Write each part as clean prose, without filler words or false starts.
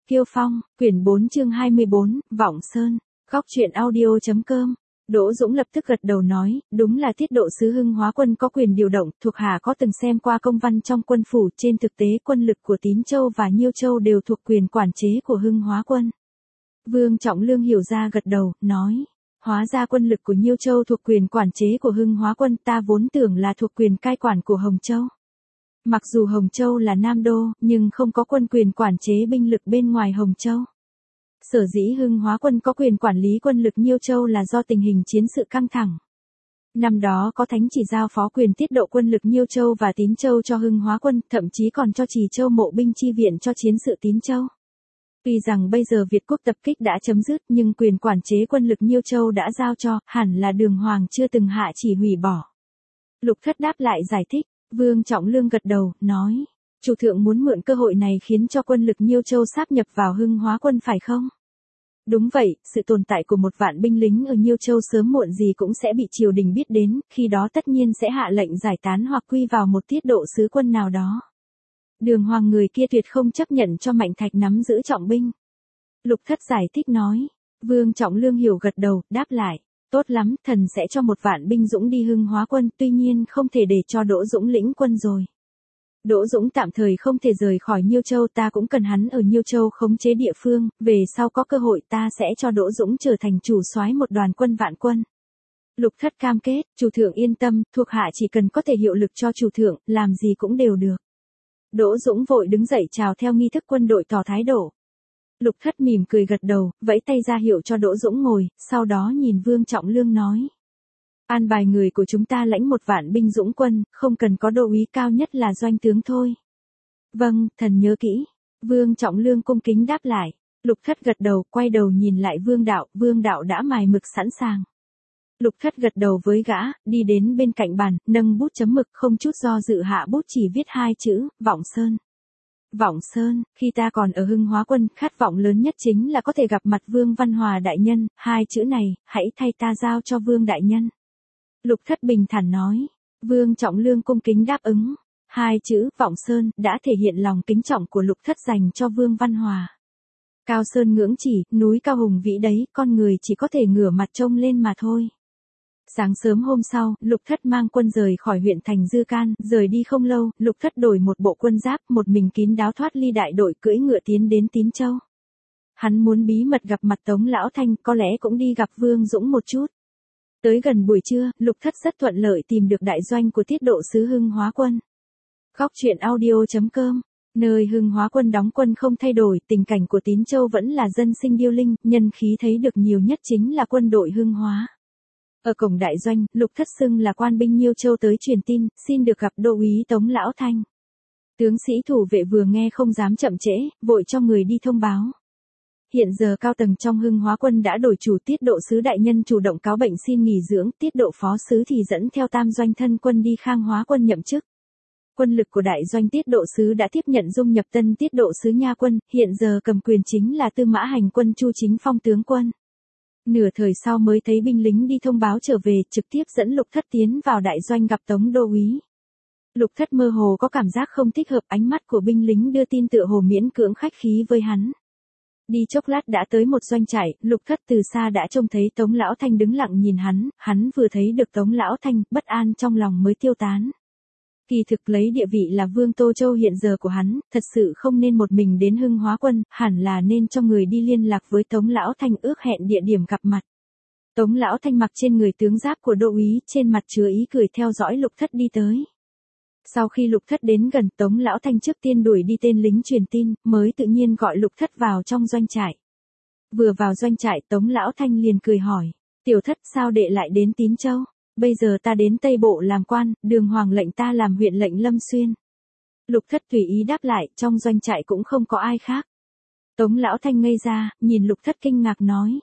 Kiêu Phong, quyển 4 chương 24, Vọng Sơn, Góc truyện audio.com. Đỗ Dũng lập tức gật đầu nói, đúng là tiết độ sứ Hưng Hóa Quân có quyền điều động, thuộc hạ có từng xem qua công văn trong quân phủ, trên thực tế quân lực của Tín Châu và Nhiêu Châu đều thuộc quyền quản chế của Hưng Hóa Quân. Vương Trọng Lương hiểu ra gật đầu, nói, hóa ra quân lực của Nhiêu Châu thuộc quyền quản chế của Hưng Hóa Quân, ta vốn tưởng là thuộc quyền cai quản của Hồng Châu. Mặc dù Hồng Châu là Nam Đô, nhưng không có quân quyền quản chế binh lực bên ngoài Hồng Châu. Sở dĩ Hưng Hóa Quân có quyền quản lý quân lực Nhiêu Châu là do tình hình chiến sự căng thẳng. Năm đó có thánh chỉ giao phó quyền tiết độ quân lực Nhiêu Châu và Tín Châu cho Hưng Hóa Quân, thậm chí còn cho Trì Châu mộ binh chi viện cho chiến sự Tín Châu. Tuy rằng bây giờ Việt quốc tập kích đã chấm dứt, nhưng quyền quản chế quân lực Nhiêu Châu đã giao cho, hẳn là Đường Hoàng chưa từng hạ chỉ hủy bỏ. Lục Thất đáp lại giải thích, Vương Trọng Lương gật đầu, nói, chủ thượng muốn mượn cơ hội này khiến cho quân lực Nhiêu Châu sáp nhập vào Hưng Hóa Quân phải không? Đúng vậy, sự tồn tại của một vạn binh lính ở Nhiêu Châu sớm muộn gì cũng sẽ bị triều đình biết đến, khi đó tất nhiên sẽ hạ lệnh giải tán hoặc quy vào một tiết độ sứ quân nào đó. Đường Hoàng người kia tuyệt không chấp nhận cho Mạnh Thạch nắm giữ trọng binh. Lục Thất giải thích nói, Vương Trọng Lương hiểu gật đầu, đáp lại, tốt lắm, thần sẽ cho một vạn binh dũng đi Hưng Hóa Quân, tuy nhiên không thể để cho Đỗ Dũng lĩnh quân rồi. Đỗ Dũng tạm thời không thể rời khỏi Nhiêu Châu, ta cũng cần hắn ở Nhiêu Châu khống chế địa phương, về sau có cơ hội ta sẽ cho Đỗ Dũng trở thành chủ soái một đoàn quân vạn quân. Lục Thất cam kết, chủ thượng yên tâm, thuộc hạ chỉ cần có thể hiệu lực cho chủ thượng, làm gì cũng đều được. Đỗ Dũng vội đứng dậy chào theo nghi thức quân đội tỏ thái độ. Lục Thất mỉm cười gật đầu, vẫy tay ra hiệu cho Đỗ Dũng ngồi, sau đó nhìn Vương Trọng Lương nói. An bài người của chúng ta lãnh một vạn binh dũng quân, không cần có đô úy, cao nhất là doanh tướng thôi. Vâng, thần nhớ kỹ. Vương Trọng Lương cung kính đáp lại. Lục Thất gật đầu, quay đầu nhìn lại Vương Đạo đã mài mực sẵn sàng. Lục Thất gật đầu với gã, đi đến bên cạnh bàn, nâng bút chấm mực, không chút do dự hạ bút chỉ viết hai chữ, Vọng Sơn. Vọng Sơn, khi ta còn ở Hưng Hóa Quân, khát vọng lớn nhất chính là có thể gặp mặt Vương Văn Hòa đại nhân, hai chữ này, hãy thay ta giao cho Vương đại nhân. Lục Thất bình thản nói. Vương Trọng Lương cung kính đáp ứng. Hai chữ Vọng Sơn đã thể hiện lòng kính trọng của Lục Thất dành cho Vương Văn Hòa. Cao sơn ngưỡng chỉ, núi cao hùng vĩ đấy, con người chỉ có thể ngửa mặt trông lên mà thôi. Sáng sớm hôm sau, Lục Thất mang quân rời khỏi huyện thành Dư Can, rời đi không lâu, Lục Thất đổi một bộ quân giáp, một mình kín đáo thoát ly đại đội, cưỡi ngựa tiến đến Tín Châu. Hắn muốn bí mật gặp mặt Tống Lão Thanh, có lẽ cũng đi gặp Vương Dũng một chút. Tới gần buổi trưa, Lục Thất rất thuận lợi tìm được đại doanh của tiết độ sứ Hưng Hóa Quân. Góc truyện audio.com. Nơi Hưng Hóa Quân đóng quân không thay đổi, tình cảnh của Tín Châu vẫn là dân sinh điêu linh, nhân khí thấy được nhiều nhất chính là quân đội Hưng Hóa. Ở cổng đại doanh, Lục Thất xưng là quan binh Nhiêu Châu tới truyền tin, xin được gặp đô úy Tống Lão Thanh. Tướng sĩ thủ vệ vừa nghe không dám chậm trễ, vội cho người đi thông báo. Hiện giờ cao tầng trong Hưng Hóa Quân đã đổi chủ, tiết độ sứ đại nhân chủ động cáo bệnh xin nghỉ dưỡng, tiết độ phó sứ thì dẫn theo tam doanh thân quân đi Khang Hóa Quân nhậm chức. Quân lực của đại doanh tiết độ sứ đã tiếp nhận dung nhập tân tiết độ sứ Nha Quân, hiện giờ cầm quyền chính là Tư Mã Hành Quân Chu Chính Phong tướng quân. Nửa thời sau mới thấy binh lính đi thông báo trở về, trực tiếp dẫn Lục Thất tiến vào đại doanh gặp Tống đô úy. Lục Thất mơ hồ có cảm giác không thích hợp, ánh mắt của binh lính đưa tin tựa hồ miễn cưỡng khách khí với hắn. Đi chốc lát đã tới một doanh trại, Lục Thất từ xa đã trông thấy Tống Lão Thanh đứng lặng nhìn hắn vừa thấy được Tống Lão Thanh, bất an trong lòng mới tiêu tán. Kỳ thực lấy địa vị là Vương Tô Châu hiện giờ của hắn, thật sự không nên một mình đến Hưng Hóa Quân, hẳn là nên cho người đi liên lạc với Tống Lão Thanh ước hẹn địa điểm gặp mặt. Tống Lão Thanh mặc trên người tướng giáp của đô úy, trên mặt chứa ý cười theo dõi Lục Thất đi tới. Sau khi Lục Thất đến gần, Tống Lão Thanh trước tiên đuổi đi tên lính truyền tin, mới tự nhiên gọi Lục Thất vào trong doanh trại. Vừa vào doanh trại, Tống Lão Thanh liền cười hỏi, Tiểu Thất sao đệ lại đến Tín Châu? Bây giờ ta đến Tây Bộ làm quan, Đường Hoàng lệnh ta làm huyện lệnh Lâm Xuyên. Lục Thất tùy ý đáp lại, trong doanh trại cũng không có ai khác. Tống Lão Thanh ngây ra, nhìn Lục Thất kinh ngạc nói.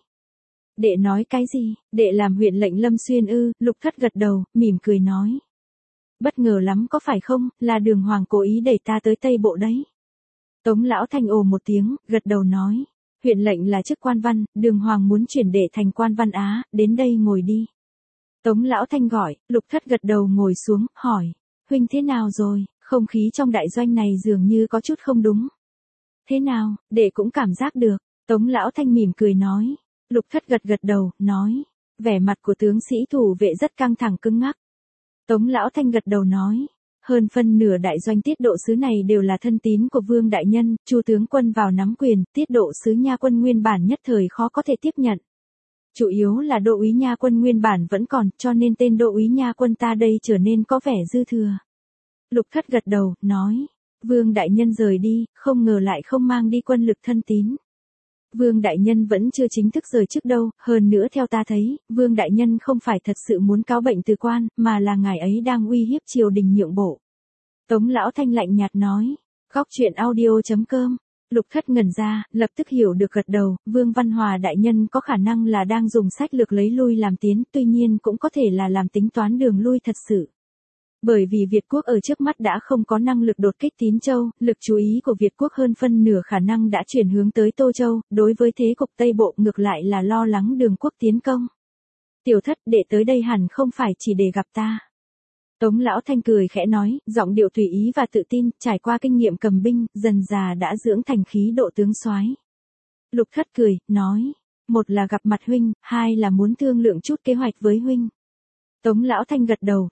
Đệ nói cái gì? Đệ làm huyện lệnh Lâm Xuyên ư? Lục Thất gật đầu, mỉm cười nói. Bất ngờ lắm có phải không, là Đường Hoàng cố ý đẩy ta tới Tây Bộ đấy. Tống Lão Thanh ồ một tiếng, gật đầu nói. Huyện lệnh là chức quan văn, Đường Hoàng muốn chuyển đệ thành quan văn Á, đến đây ngồi đi. Tống Lão Thanh gọi, Lục Thất gật đầu ngồi xuống, hỏi. Huynh thế nào rồi, không khí trong đại doanh này dường như có chút không đúng. Thế nào, đệ cũng cảm giác được. Tống Lão Thanh mỉm cười nói. Lục Thất gật gật đầu, nói. Vẻ mặt của tướng sĩ thủ vệ rất căng thẳng cứng ngắc. Tống Lão Thanh gật đầu nói. Hơn phân nửa đại doanh tiết độ sứ này đều là thân tín của Vương Đại Nhân, Chu tướng quân vào nắm quyền, tiết độ sứ nha quân nguyên bản nhất thời khó có thể tiếp nhận. Chủ yếu là đô úy nha quân nguyên bản vẫn còn, cho nên tên đô úy nha quân ta đây trở nên có vẻ dư thừa. Lục Thất gật đầu, nói. Vương Đại Nhân rời đi, không ngờ lại không mang đi quân lực thân tín. Vương Đại Nhân vẫn chưa chính thức rời trước đâu, hơn nữa theo ta thấy, Vương Đại Nhân không phải thật sự muốn cáo bệnh từ quan, mà là ngài ấy đang uy hiếp triều đình nhượng bộ. Tống Lão Thanh lạnh nhạt nói. Góc truyện audio.com. Lục Thất ngẩn ra, lập tức hiểu được gật đầu, Vương Văn Hòa Đại Nhân có khả năng là đang dùng sách lược lấy lui làm tiến, tuy nhiên cũng có thể là làm tính toán đường lui thật sự. Bởi vì Việt quốc ở trước mắt đã không có năng lực đột kích Tín Châu, lực chú ý của Việt quốc hơn phân nửa khả năng đã chuyển hướng tới Tô Châu, đối với thế cục Tây Bộ ngược lại là lo lắng Đường quốc tiến công. Tiểu Thất đệ tới đây hẳn không phải chỉ để gặp ta. Tống Lão Thanh cười khẽ nói, giọng điệu tùy ý và tự tin, trải qua kinh nghiệm cầm binh, dần già đã dưỡng thành khí độ tướng soái. Lục Thất cười, nói, một là gặp mặt huynh, hai là muốn thương lượng chút kế hoạch với huynh. Tống Lão Thanh gật đầu,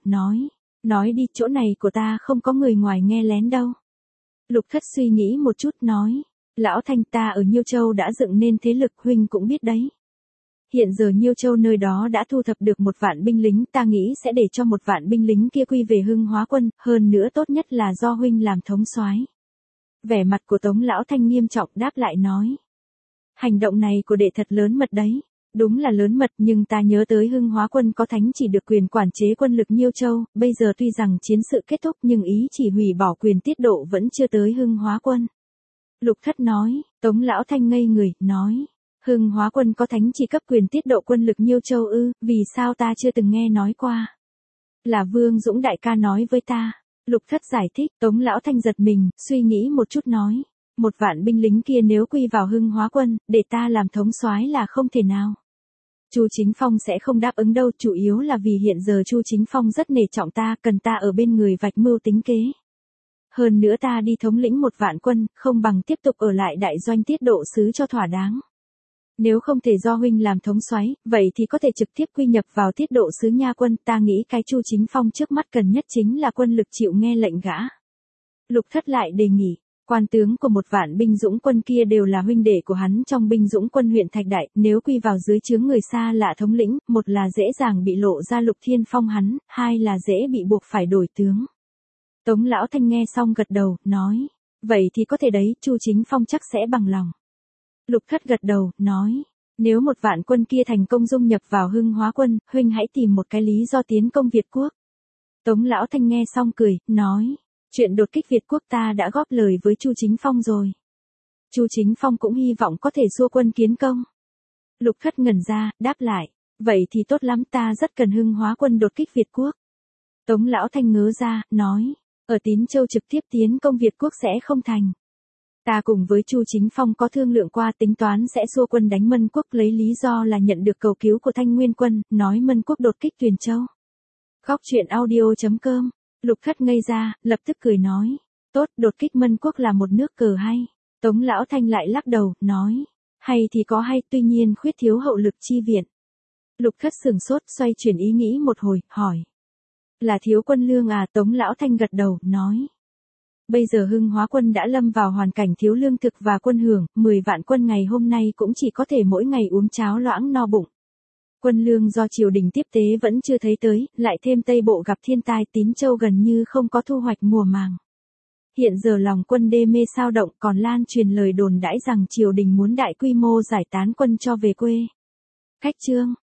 nói đi, chỗ này của ta không có người ngoài nghe lén đâu. Lục Thất suy nghĩ một chút nói, Lão Thanh ta ở Nhiêu Châu đã dựng nên thế lực huynh cũng biết đấy. Hiện giờ Nhiêu Châu nơi đó đã thu thập được 1 vạn binh lính, ta nghĩ sẽ để cho 1 vạn binh lính kia quy về Hưng Hóa quân, hơn nữa tốt nhất là do huynh làm thống soái. Vẻ mặt của Tống Lão Thanh nghiêm trọng đáp lại nói. Hành động này của đệ thật lớn mật đấy. Đúng là lớn mật, nhưng ta nhớ tới Hưng Hóa quân có thánh chỉ được quyền quản chế quân lực Nhiêu Châu, bây giờ tuy rằng chiến sự kết thúc nhưng ý chỉ hủy bỏ quyền tiết độ vẫn chưa tới Hưng Hóa quân. Lục Thất nói. Tống Lão Thanh ngây người, nói. Hưng Hóa quân có thánh chỉ cấp quyền tiết độ quân lực Nhiêu Châu ư, vì sao ta chưa từng nghe nói qua. Là Vương Dũng đại ca nói với ta. Lục Thất giải thích. Tống Lão Thanh giật mình, suy nghĩ một chút nói. 1 vạn binh lính kia nếu quy vào Hưng Hóa quân, để ta làm thống soái là không thể nào. Chu Chính Phong sẽ không đáp ứng đâu, chủ yếu là vì hiện giờ Chu Chính Phong rất nể trọng ta, cần ta ở bên người vạch mưu tính kế. Hơn nữa ta đi thống lĩnh 1 vạn quân, không bằng tiếp tục ở lại đại doanh tiết độ sứ cho thỏa đáng. Nếu không thể do huynh làm thống soái, vậy thì có thể trực tiếp quy nhập vào tiết độ sứ nha quân, ta nghĩ cái Chu Chính Phong trước mắt cần nhất chính là quân lực chịu nghe lệnh gã. Lục Thất lại đề nghị. Quan tướng của 1 vạn binh dũng quân kia đều là huynh đệ của hắn trong binh dũng quân huyện Thạch Đại, nếu quy vào dưới trướng người xa lạ thống lĩnh, một là dễ dàng bị lộ ra Lục Thiên Phong hắn, hai là dễ bị buộc phải đổi tướng. Tống Lão Thanh nghe xong gật đầu, nói, vậy thì có thể đấy, Chu Chính Phong chắc sẽ bằng lòng. Lục Thất gật đầu, nói, nếu 1 vạn quân kia thành công dung nhập vào Hưng Hóa quân, huynh hãy tìm một cái lý do tiến công Việt quốc. Tống Lão Thanh nghe xong cười, nói. Chuyện đột kích Việt quốc ta đã góp lời với Chu Chính Phong rồi. Chu Chính Phong cũng hy vọng có thể xua quân kiến công. Lục Thất ngẩn ra, đáp lại. Vậy thì tốt lắm, ta rất cần Hưng Hóa quân đột kích Việt quốc. Tống Lão Thanh ngớ ra, nói. Ở Tín Châu trực tiếp tiến công Việt quốc sẽ không thành. Ta cùng với Chu Chính Phong có thương lượng qua, tính toán sẽ xua quân đánh Mân quốc, lấy lý do là nhận được cầu cứu của Thanh Nguyên quân, nói Mân quốc đột kích Tuyền Châu. Góc truyện audio.com. Lục Thất ngây ra, lập tức cười nói. Tốt, đột kích Mân quốc là một nước cờ hay. Tống Lão Thanh lại lắc đầu, nói. Hay thì có hay, tuy nhiên khuyết thiếu hậu lực chi viện. Lục Thất sửng sốt, xoay chuyển ý nghĩ một hồi, hỏi. Là thiếu quân lương à? Tống Lão Thanh gật đầu, nói. Bây giờ Hưng Hóa quân đã lâm vào hoàn cảnh thiếu lương thực và quân hưởng, 10 vạn quân ngày hôm nay cũng chỉ có thể mỗi ngày uống cháo loãng no bụng. Quân lương do triều đình tiếp tế vẫn chưa thấy tới, lại thêm Tây Bộ gặp thiên tai, Tín Châu gần như không có thu hoạch mùa màng. Hiện giờ lòng quân đê mê sao động, còn lan truyền lời đồn đãi rằng triều đình muốn đại quy mô giải tán quân cho về quê. Cách chương